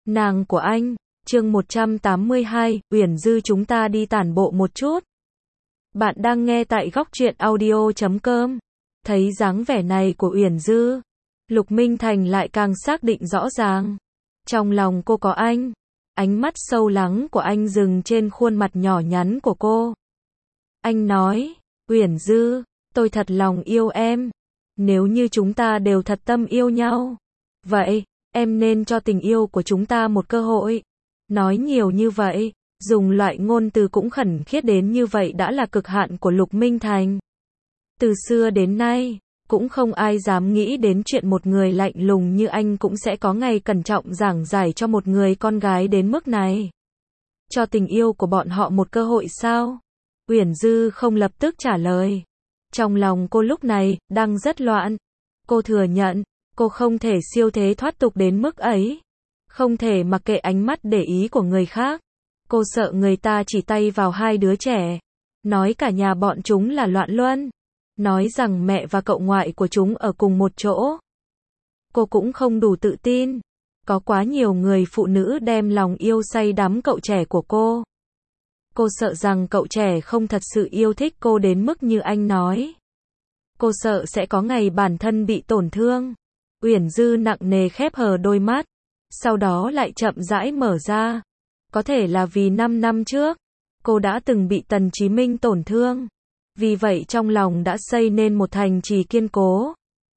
Nàng của anh, chương 182, Uyển Dư chúng ta đi tản bộ một chút. Bạn đang nghe tại góc truyện audio.com. Thấy dáng vẻ này của Uyển Dư, Lục Minh Thành lại càng xác định rõ ràng. Trong lòng cô có anh. Ánh mắt sâu lắng của anh dừng trên khuôn mặt nhỏ nhắn của cô. Anh nói, Uyển Dư, tôi thật lòng yêu em. Nếu như chúng ta đều thật tâm yêu nhau, vậy, em nên cho tình yêu của chúng ta một cơ hội. Nói nhiều như vậy, dùng loại ngôn từ cũng khẩn khiết đến như vậy đã là cực hạn của Lục Minh Thành. Từ xưa đến nay, cũng không ai dám nghĩ đến chuyện một người lạnh lùng như anh cũng sẽ có ngày cẩn trọng giảng giải cho một người con gái đến mức này. Cho tình yêu của bọn họ một cơ hội sao? Uyển Dư không lập tức trả lời. Trong lòng cô lúc này, đang rất loạn. Cô thừa nhận, cô không thể siêu thế thoát tục đến mức ấy. Không thể mặc kệ ánh mắt để ý của người khác. Cô sợ người ta chỉ tay vào hai đứa trẻ. Nói cả nhà bọn chúng là loạn luân. Nói rằng mẹ và cậu ngoại của chúng ở cùng một chỗ. Cô cũng không đủ tự tin. Có quá nhiều người phụ nữ đem lòng yêu say đắm cậu trẻ của cô. Cô sợ rằng cậu trẻ không thật sự yêu thích cô đến mức như anh nói. Cô sợ sẽ có ngày bản thân bị tổn thương. Uyển Dư nặng nề khép hờ đôi mắt. Sau đó lại chậm rãi mở ra. Có thể là vì 5 năm trước, cô đã từng bị Tần Chí Minh tổn thương. Vì vậy trong lòng đã xây nên một thành trì kiên cố.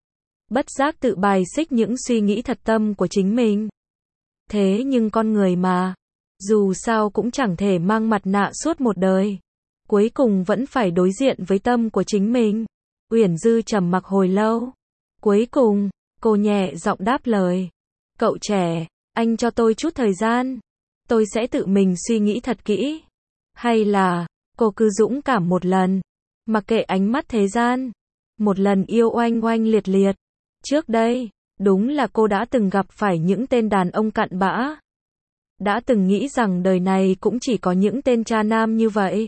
Bất giác tự bài xích những suy nghĩ thật tâm của chính mình. Thế nhưng con người mà, dù sao cũng chẳng thể mang mặt nạ suốt một đời. Cuối cùng vẫn phải đối diện với tâm của chính mình. Uyển Dư trầm mặc hồi lâu. Cuối cùng, cô nhẹ giọng đáp lời. Cậu trẻ, anh cho tôi chút thời gian. Tôi sẽ tự mình suy nghĩ thật kỹ. Hay là, cô cứ dũng cảm một lần. Mặc kệ ánh mắt thế gian. Một lần yêu oanh oanh liệt liệt. Trước đây, đúng là cô đã từng gặp phải những tên đàn ông cặn bã. Đã từng nghĩ rằng đời này cũng chỉ có những tên cha nam như vậy.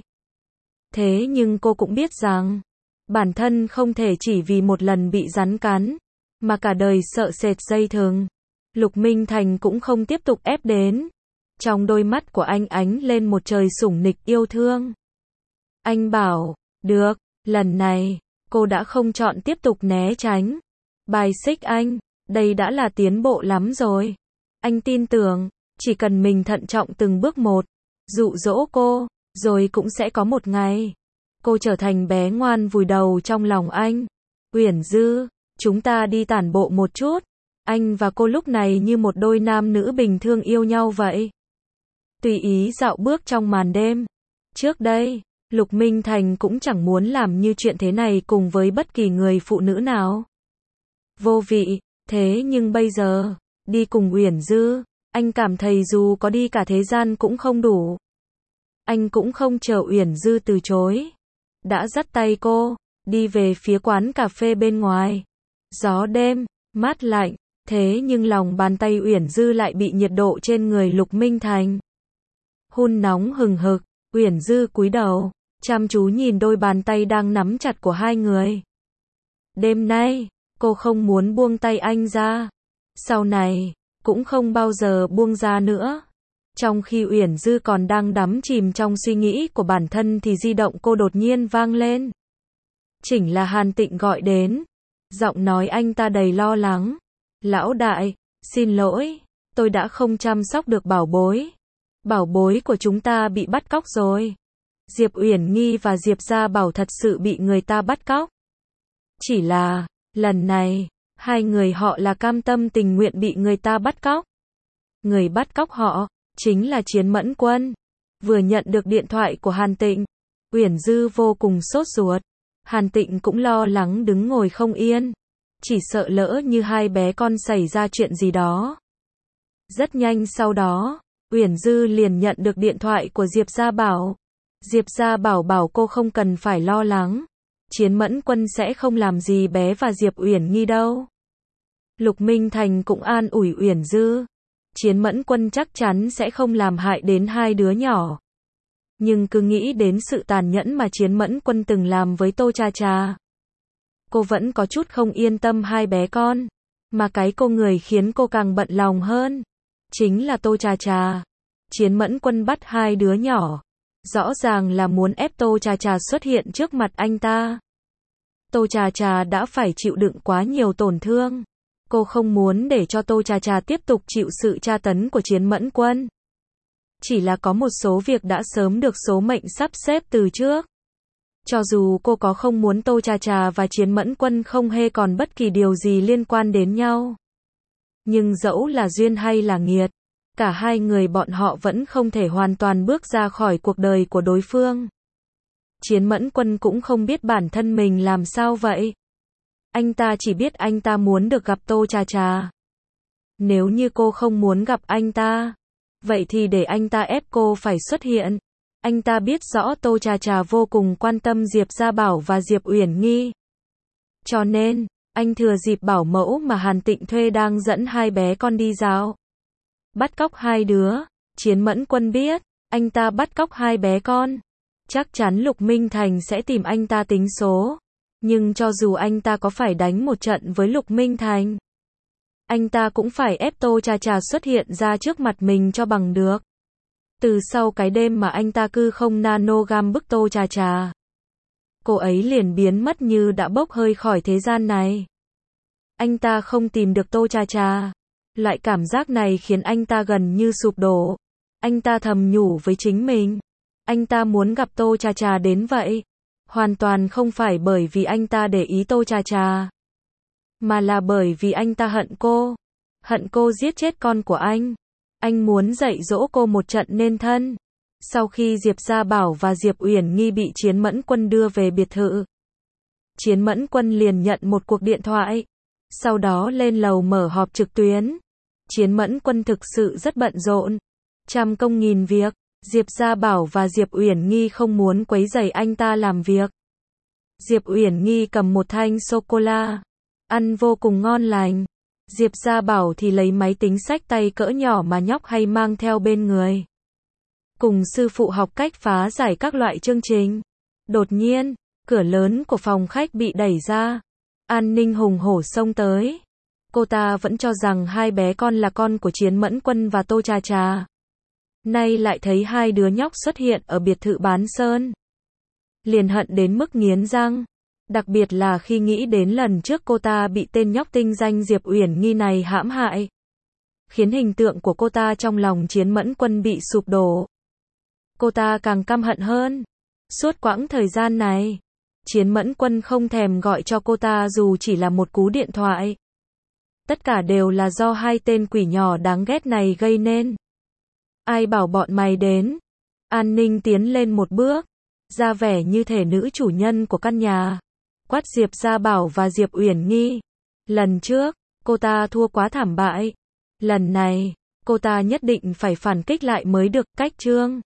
Thế nhưng cô cũng biết rằng, bản thân không thể chỉ vì một lần bị rắn cắn, mà cả đời sợ sệt dây thừng. Lục Minh Thành cũng không tiếp tục ép đến. Trong đôi mắt của anh ánh lên một trời sủng nịch yêu thương. Anh bảo, được, lần này, cô đã không chọn tiếp tục né tránh. Bài xích anh, đây đã là tiến bộ lắm rồi. Anh tin tưởng, chỉ cần mình thận trọng từng bước một, dụ dỗ cô, rồi cũng sẽ có một ngày. Cô trở thành bé ngoan vùi đầu trong lòng anh. Uyển Dư, chúng ta đi tản bộ một chút. Anh và cô lúc này như một đôi nam nữ bình thường yêu nhau vậy. Tùy ý dạo bước trong màn đêm. Trước đây, Lục Minh Thành cũng chẳng muốn làm như chuyện thế này cùng với bất kỳ người phụ nữ nào. Vô vị, thế nhưng bây giờ, đi cùng Uyển Dư, anh cảm thấy dù có đi cả thế gian cũng không đủ. Anh cũng không chờ Uyển Dư từ chối. Đã dắt tay cô, đi về phía quán cà phê bên ngoài. Gió đêm, mát lạnh, thế nhưng lòng bàn tay Uyển Dư lại bị nhiệt độ trên người Lục Minh Thành hun nóng hừng hực. Uyển Dư cúi đầu, chăm chú nhìn đôi bàn tay đang nắm chặt của hai người. Đêm nay, cô không muốn buông tay anh ra. Sau này, cũng không bao giờ buông ra nữa. Trong khi Uyển Dư còn đang đắm chìm trong suy nghĩ của bản thân thì di động cô đột nhiên vang lên. Chỉnh là Hàn Tịnh gọi đến. Giọng nói anh ta đầy lo lắng. Lão đại, xin lỗi, tôi đã không chăm sóc được bảo bối. Bảo bối của chúng ta bị bắt cóc rồi. Diệp Uyển Nghi và Diệp Gia Bảo thật sự bị người ta bắt cóc. Chỉ là, lần này, hai người họ là cam tâm tình nguyện bị người ta bắt cóc. Người bắt cóc họ, chính là Chiến Mẫn Quân. Vừa nhận được điện thoại của Hàn Tịnh, Uyển Dư vô cùng sốt ruột. Hàn Tịnh cũng lo lắng đứng ngồi không yên. Chỉ sợ lỡ như hai bé con xảy ra chuyện gì đó. Rất nhanh sau đó, Uyển Dư liền nhận được điện thoại của Diệp Gia Bảo. Diệp Gia Bảo bảo cô không cần phải lo lắng. Chiến Mẫn Quân sẽ không làm gì bé và Diệp Uyển Nghi đâu. Lục Minh Thành cũng an ủi Uyển Dư. Chiến Mẫn Quân chắc chắn sẽ không làm hại đến hai đứa nhỏ. Nhưng cứ nghĩ đến sự tàn nhẫn mà Chiến Mẫn Quân từng làm với Tô Cha Cha. Cô vẫn có chút không yên tâm hai bé con. Mà cái cô người khiến cô càng bận lòng hơn. chính là Tô Trà Trà. Chiến Mẫn Quân bắt hai đứa nhỏ, rõ ràng là muốn ép Tô Trà Trà xuất hiện trước mặt anh ta. Tô Trà Trà đã phải chịu đựng quá nhiều tổn thương. Cô không muốn để cho Tô Trà Trà tiếp tục chịu sự tra tấn của Chiến Mẫn Quân. Chỉ là có một số việc đã sớm được số mệnh sắp xếp từ trước. Cho dù cô có không muốn, Tô Trà Trà và Chiến Mẫn Quân không hề còn bất kỳ điều gì liên quan đến nhau. Nhưng dẫu là duyên hay là nghiệt, cả hai người bọn họ vẫn không thể hoàn toàn bước ra khỏi cuộc đời của đối phương. Chiến Mẫn Quân cũng không biết bản thân mình làm sao vậy. Anh ta chỉ biết anh ta muốn được gặp Tô Trà Trà. Nếu như cô không muốn gặp anh ta, vậy thì để anh ta ép cô phải xuất hiện. Anh ta biết rõ Tô Trà Trà vô cùng quan tâm Diệp Gia Bảo và Diệp Uyển Nghi. Cho nên, anh thừa dịp bảo mẫu mà Hàn Tịnh thuê đang dẫn hai bé con đi dạo, bắt cóc hai đứa. Chiến Mẫn Quân biết, anh ta bắt cóc hai bé con, chắc chắn Lục Minh Thành sẽ tìm anh ta tính số. Nhưng cho dù anh ta có phải đánh một trận với Lục Minh Thành, anh ta cũng phải ép Tô Trà Trà xuất hiện ra trước mặt mình cho bằng được. Từ sau cái đêm mà anh ta cư không nanogam bức Tô Trà Trà, cô ấy liền biến mất như đã bốc hơi khỏi thế gian này. Anh ta không tìm được Tô Trà Trà. Loại cảm giác này khiến anh ta gần như sụp đổ. Anh ta thầm nhủ với chính mình, anh ta muốn gặp Tô Trà Trà đến vậy. Hoàn toàn không phải bởi vì anh ta để ý Tô Trà Trà, mà là bởi vì anh ta hận cô. Hận cô giết chết con của anh. Anh muốn dạy dỗ cô một trận nên thân. Sau khi Diệp Gia Bảo và Diệp Uyển Nghi bị Chiến Mẫn Quân đưa về biệt thự, Chiến Mẫn Quân liền nhận một cuộc điện thoại. Sau đó lên lầu mở họp trực tuyến. Chiến Mẫn Quân thực sự rất bận rộn, trăm công nghìn việc. Diệp Gia Bảo và Diệp Uyển Nghi không muốn quấy rầy anh ta làm việc. Diệp Uyển Nghi cầm một thanh sô-cô-la, ăn vô cùng ngon lành. Diệp Gia Bảo thì lấy máy tính xách tay cỡ nhỏ mà nhóc hay mang theo bên người, cùng sư phụ học cách phá giải các loại chương trình. Đột nhiên, cửa lớn của phòng khách bị đẩy ra. An Ninh hùng hổ xông tới. Cô ta vẫn cho rằng hai bé con là con của Chiến Mẫn Quân và Tô Trà Trà. Nay lại thấy hai đứa nhóc xuất hiện ở biệt thự Bán Sơn, liền hận đến mức nghiến răng. Đặc biệt là khi nghĩ đến lần trước cô ta bị tên nhóc tinh danh Diệp Uyển Nghi này hãm hại, khiến hình tượng của cô ta trong lòng Chiến Mẫn Quân bị sụp đổ. Cô ta càng căm hận hơn. Suốt quãng thời gian này, Chiến Mẫn Quân không thèm gọi cho cô ta dù chỉ là một cú điện thoại. Tất cả đều là do hai tên quỷ nhỏ đáng ghét này gây nên. Ai bảo bọn mày đến? An Ninh tiến lên một bước, ra vẻ như thể nữ chủ nhân của căn nhà, quát Diệp Gia Bảo và Diệp Uyển Nghi. Lần trước, cô ta thua quá thảm bại. Lần này, cô ta nhất định phải phản kích lại mới được. Cách chương